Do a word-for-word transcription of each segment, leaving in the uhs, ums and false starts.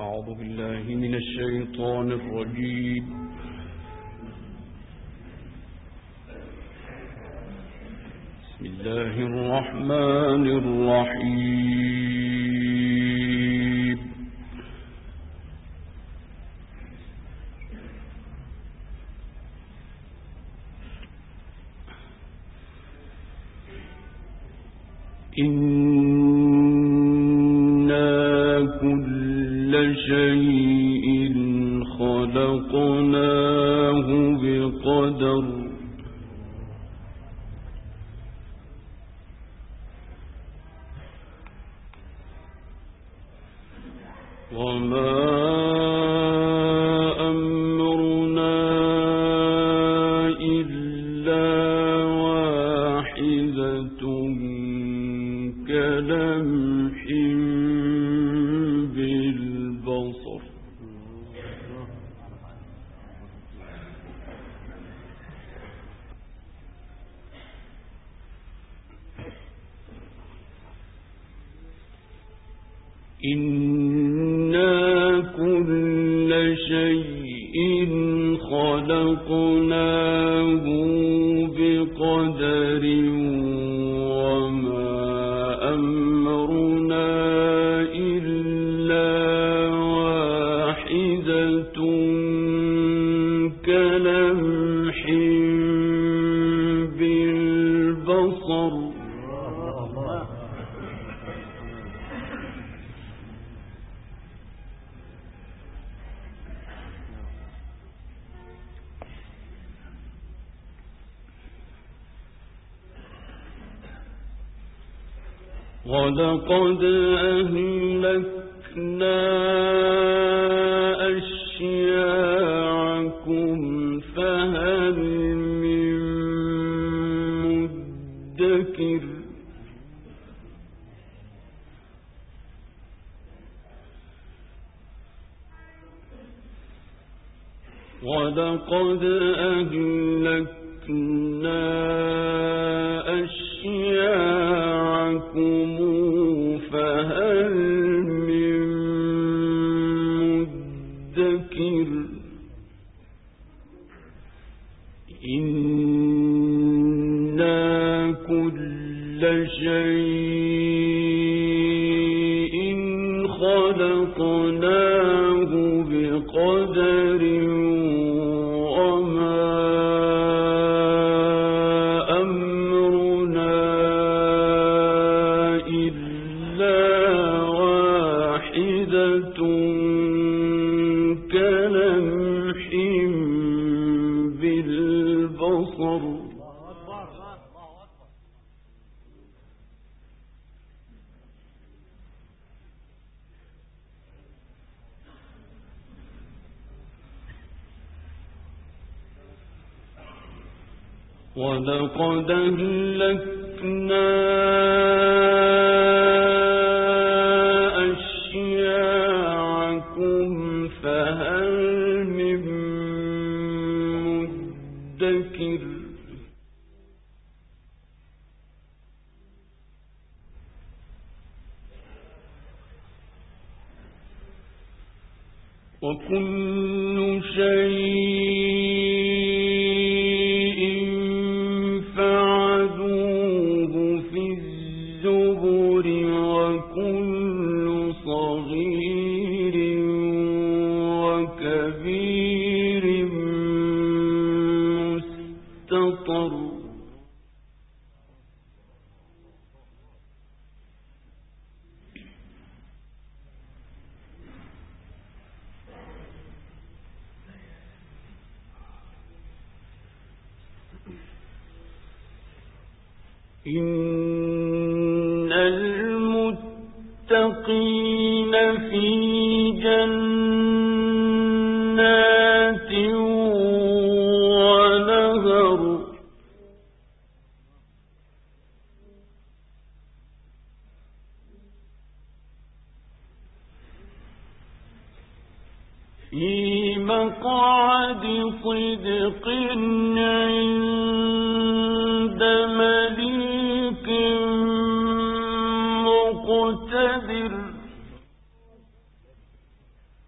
أعوذ بالله من الشيطان الرجيم. بسم الله الرحمن الرحيم. إنا كل شيء خلقناه بقدر وما أمرنا إلا واحدة كلمح بالبصر إنا كل شيء خلقناه بقدر وما أمرنا إلا واحدة كلمح بالبصر ولقد أهلكنا أشياعكم فهل من مدكر ولقد أهلكنا أشياعكم فهل من مدكر إنا كل شيء خلقناه بقدر ولقد أهلكنا أشياعكم فهل من مدكر وكل شيء فعلوه في الزبر وكل صغير وكبير مستطر إن المتقين في جنات ونهر في مقعد صدق عند مليك مقتدر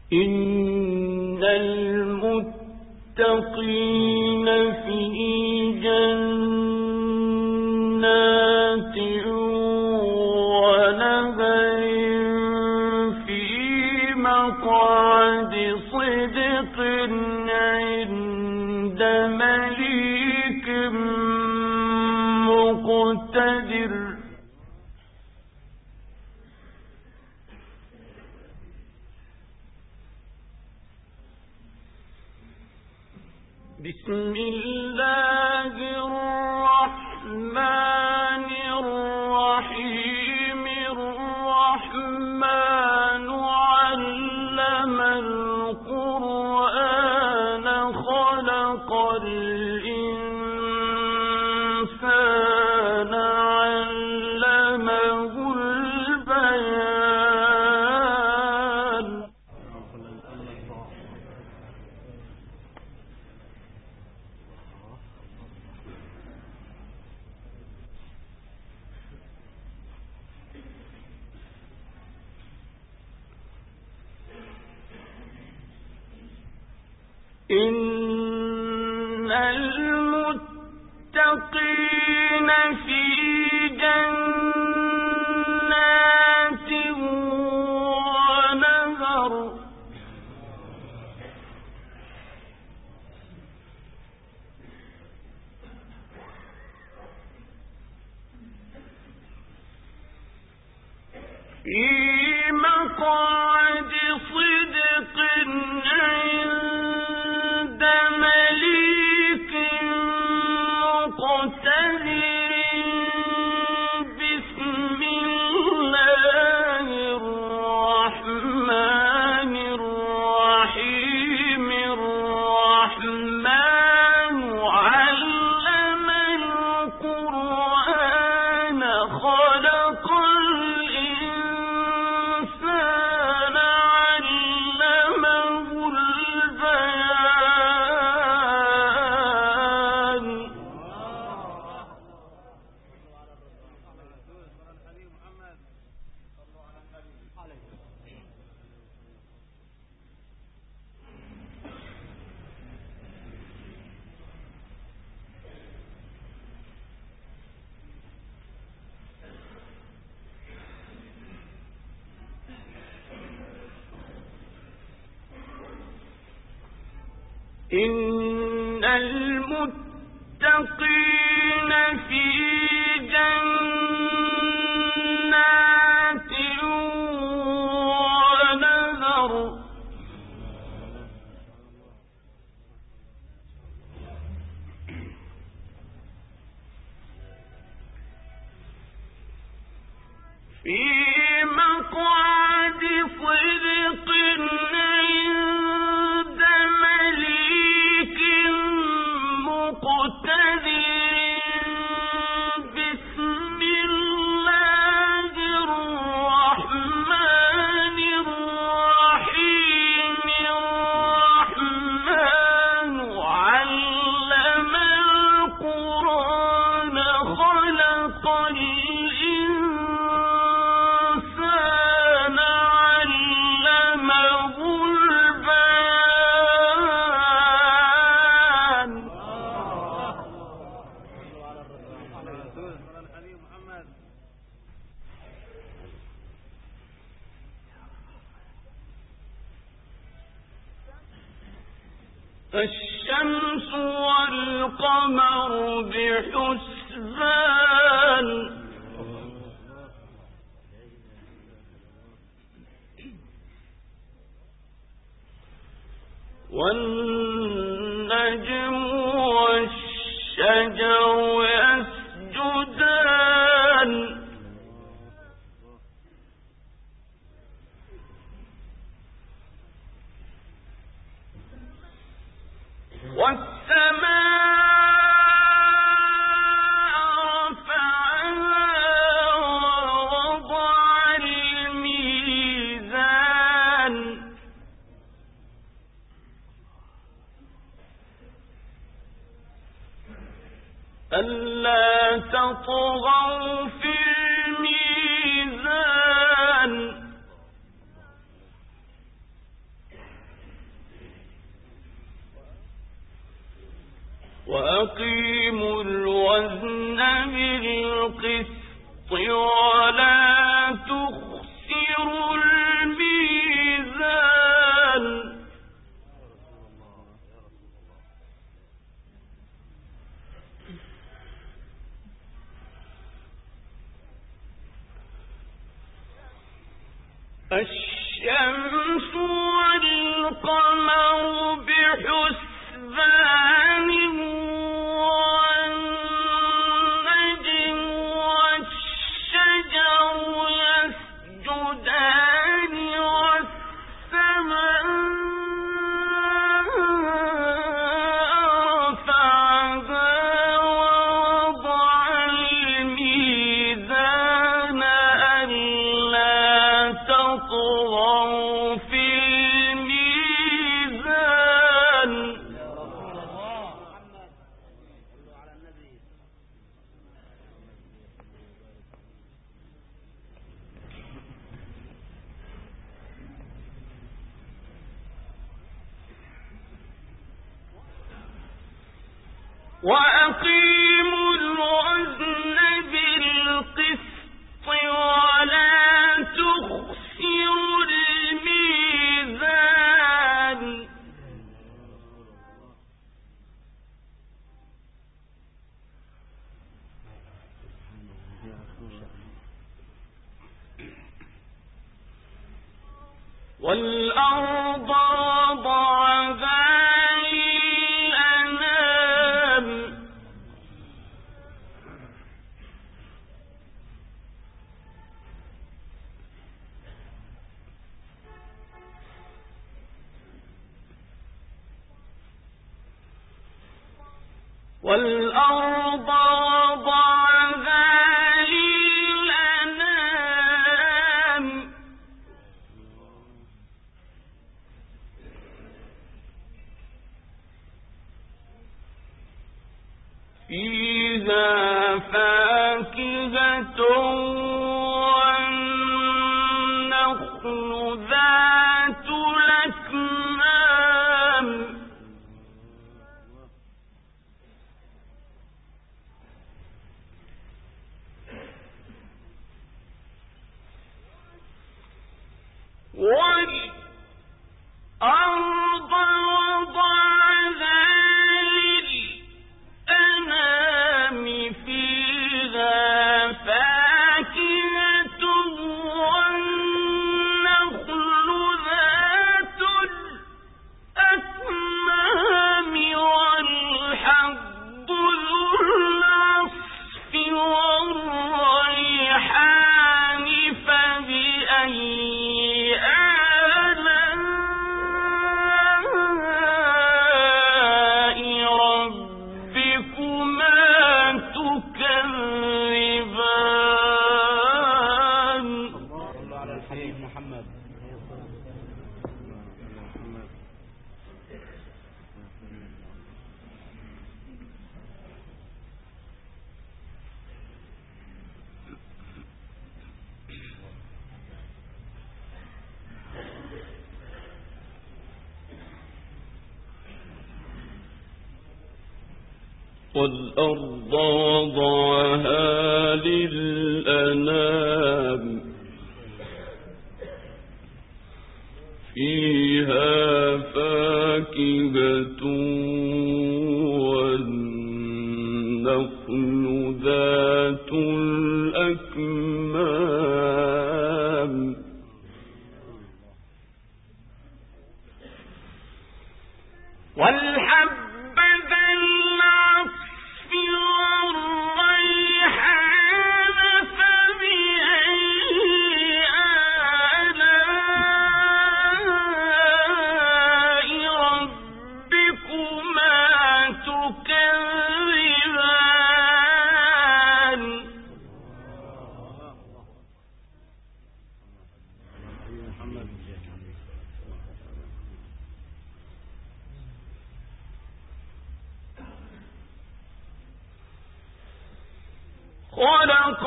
إن المتقين في جنات ونهر في مقعد صدق عند مليك مقتدر. بسم الله الرحمن الرحيم. الرحمن علم القرآن خلق الإنسان علمه البيان. إن المتقين في جنات ونهر. في مقعد صدق عند مليك مقتدر. بسم الله الرحمن الرحيم. الرحمن علم القرآن خلق الإنسان علمه البيان. إن المتقين في جنات ونهر. في مقعد صدق عند مليك مقتدر. بسم الله الرحمن الرحيم. الرحمن علم القرآن خلق الإنسان علمه البيان. الشمس والقمر بحسبان. والنجم والشجر يسجدان. والسماء رفعها ووضع الميزان. ألا تطغوا في الميزان. وأقيموا الوزن بالقسط ولا تخسروا الميزان الشمس والقمر بحسبان والنجم والشجر يسجدان والسماء رفعها ووضع الميزان ألا تطغوا في الميزان وأقيموا الوزن بالقسط ولا تخسروا الميزان والأرض وضعها للأنام والأرض وضعها للأنام فيها فاكهة والنخل ذات الأكمام والأرض وضعها للأنام فيها فاكهة والنخل ذات الأكمام والحب ذو العصف والريحان فبأي والأرض وضعها للأنام فيها فاكهة والنخل ذات الأكمام والحب خلق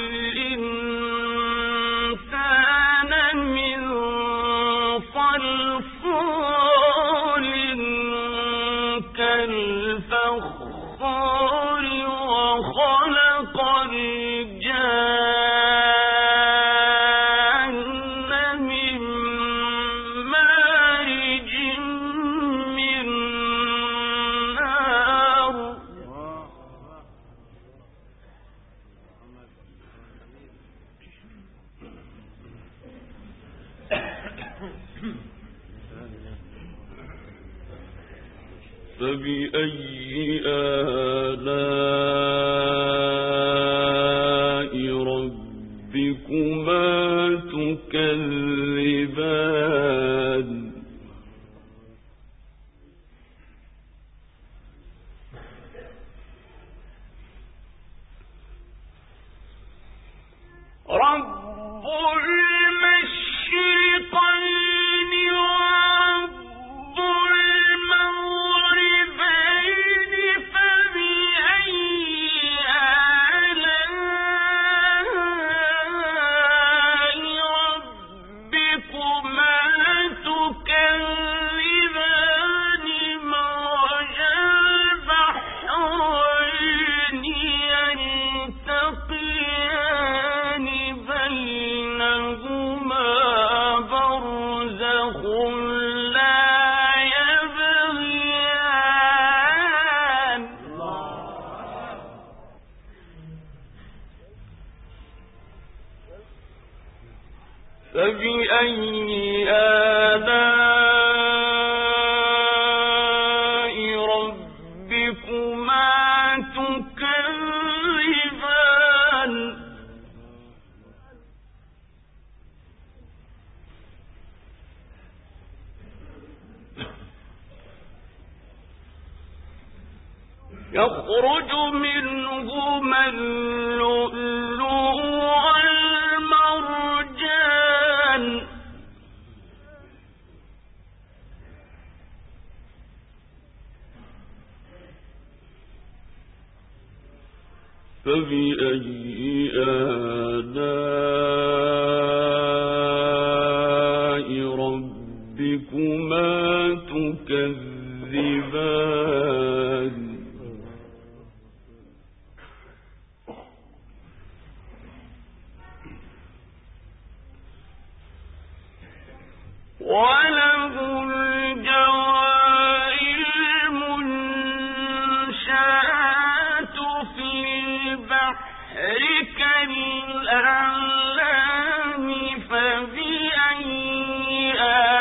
الإنسان من صلصال كالفخار فبأي آلاء ربكما تكذبان رب المشرقين ورب المغربين فبأي آلاء ربكما تكذبان مرج البحرين يلتقيان بينهما برزخ لا يبغيان فبأي آلاء ربكما تكذبان يخرج منهما اللؤلؤ والمرجان فبأي آلاء ربكما تكذبان وله الجوار المنشآت في البحر كالأعلام فبأي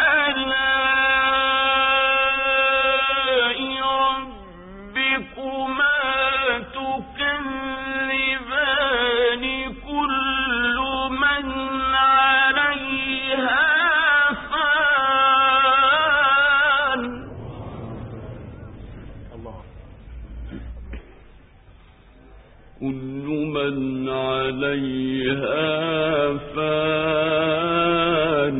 آلاء ربكما تكذبان كل من عليها كل من عليها فان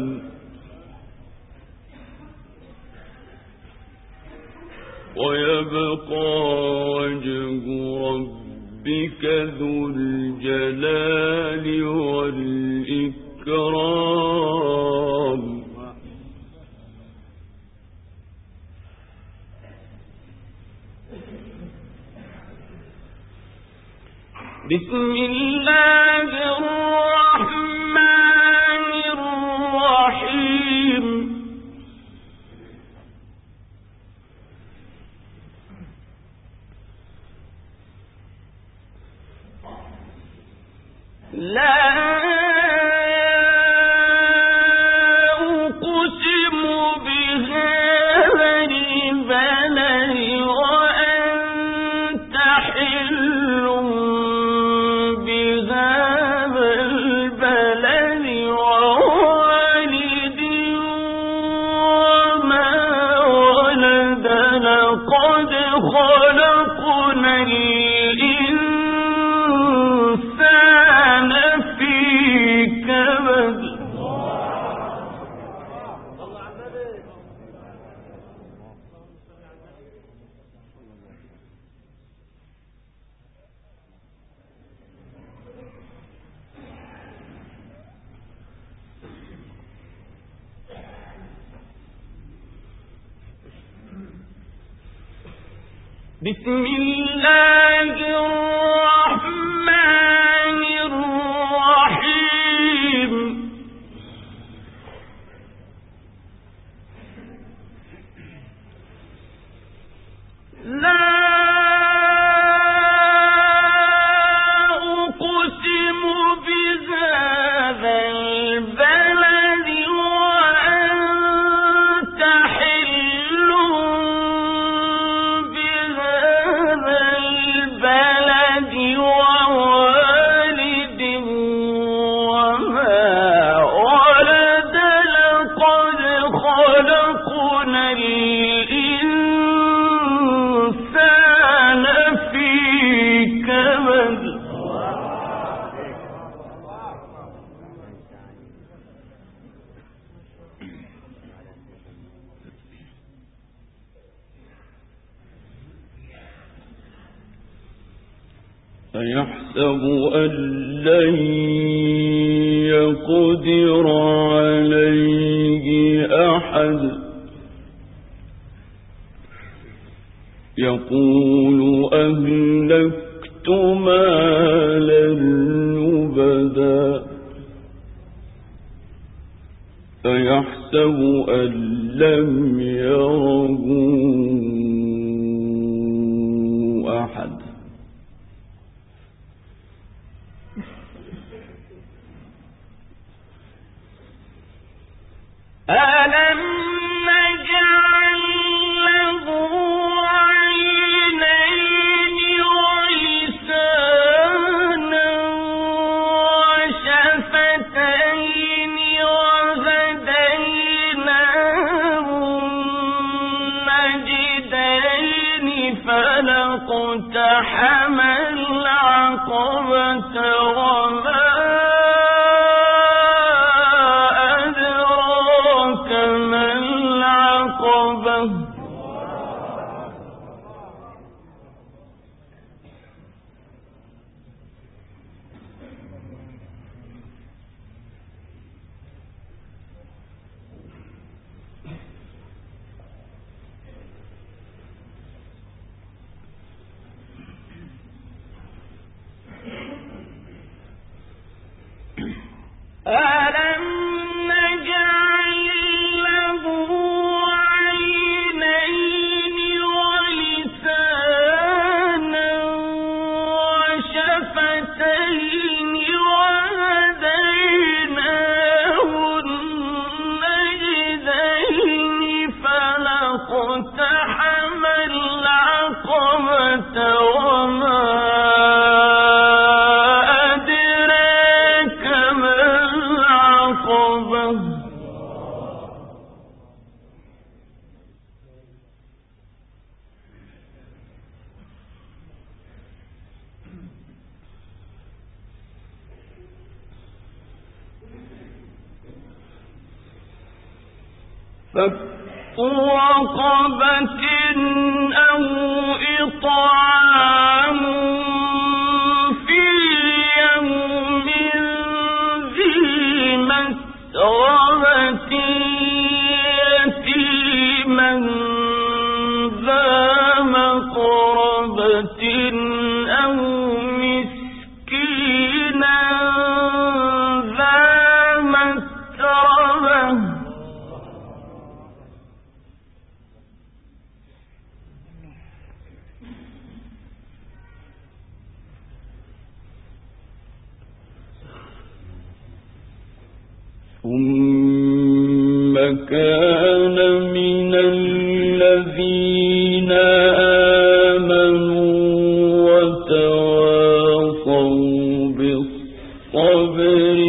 ويبقى وجه ربك ذو الجلال والإكرام بسم الله الرحمن الرحيم لا أقسم بهذا البلد وأنت حل بهذا البلد ووالد وما ولد لقد خلقنا الإنسان في كبد بسم الله الرحمن الرحيم لا أقسم بهذا البلد وأنت الإنسان في كبد أيحسب أن لن يقدر عليه أحد يقول أهلكت مالا لبدا أيحسب أن لم يره أحد ألم نجعل له عينين ولسانا وشفتين وهديناه النجدين فلاقتحم العقبة وما ألم نجعل له عينين ولسانا وشفتين وهديناه النجدين فلاقتحم العقبة وما فك رقبة أو إطعام في يوم ذي مسغبة يتيما ذا مقربة أو مسكينا ذا متربة ثم كان من الذين آمنوا وتواصوا بالصبر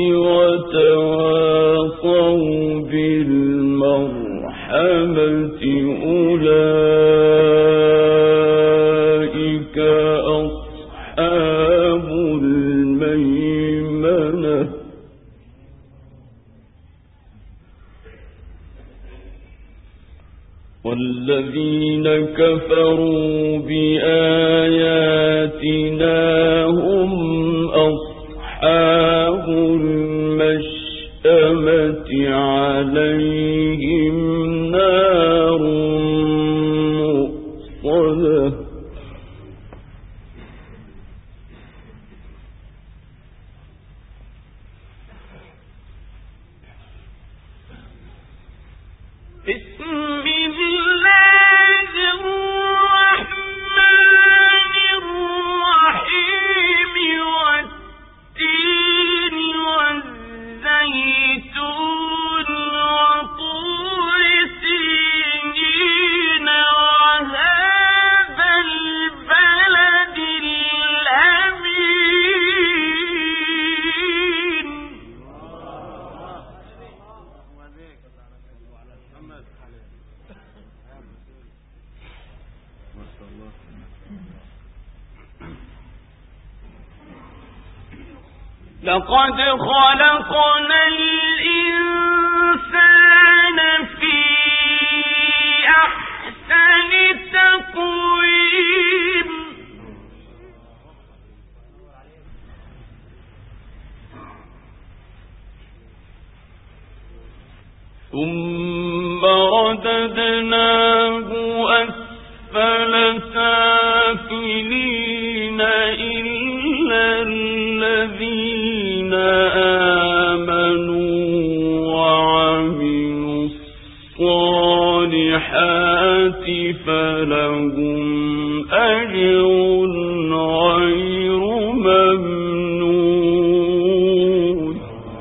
وتواصوا بالمرحمة أولئك أصحاب الميمنة والذين كفروا بآياتنا هم أصحاب المشأمة عليهم نار مؤصدة بسم الله الرحمن الرحيم والتين والزيتون وطور سينين وهذا البلد الأمين لقد خلقنا الإنسان في أحسن تقويم ثم رددناه أسفل سافلين إلا الذين آمنوا وعملوا الصالحات فلهم أجر غير ممنون.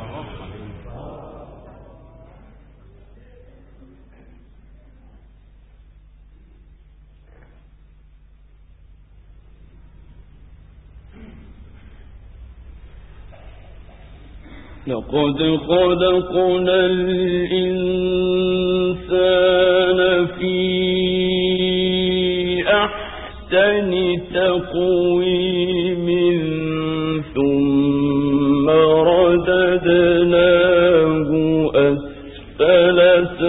لقد خلقنا الإنسان في أحسن تقويم ثم رددناه أسفل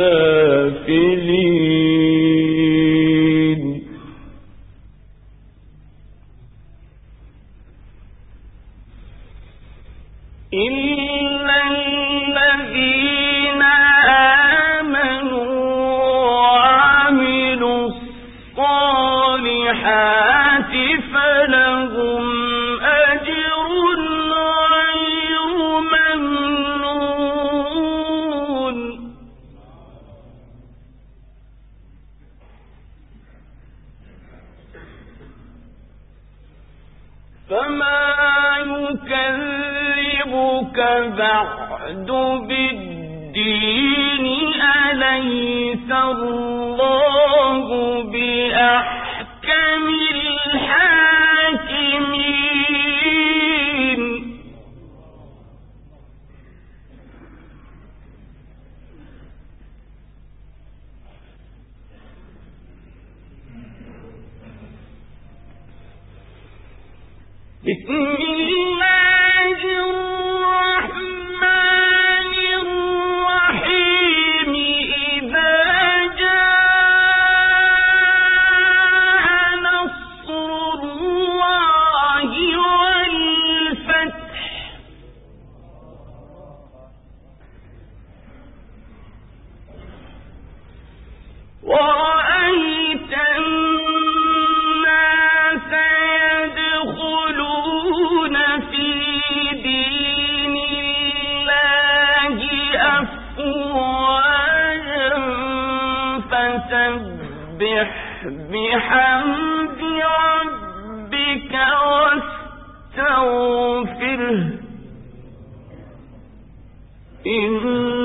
سافلين إلا الذين آمنوا وعملوا الصالحات فلهم أجر غير ممنون. فما يكذبك بعد بالدين أليس الله بأحكم الحاكمين. بسم الله الرحمن الرحيم. إذا جاء نصر الله والفتح ورأيت الناس يدخلون في دين الله أفواجا فسبح بحمد ربك واستغفره إن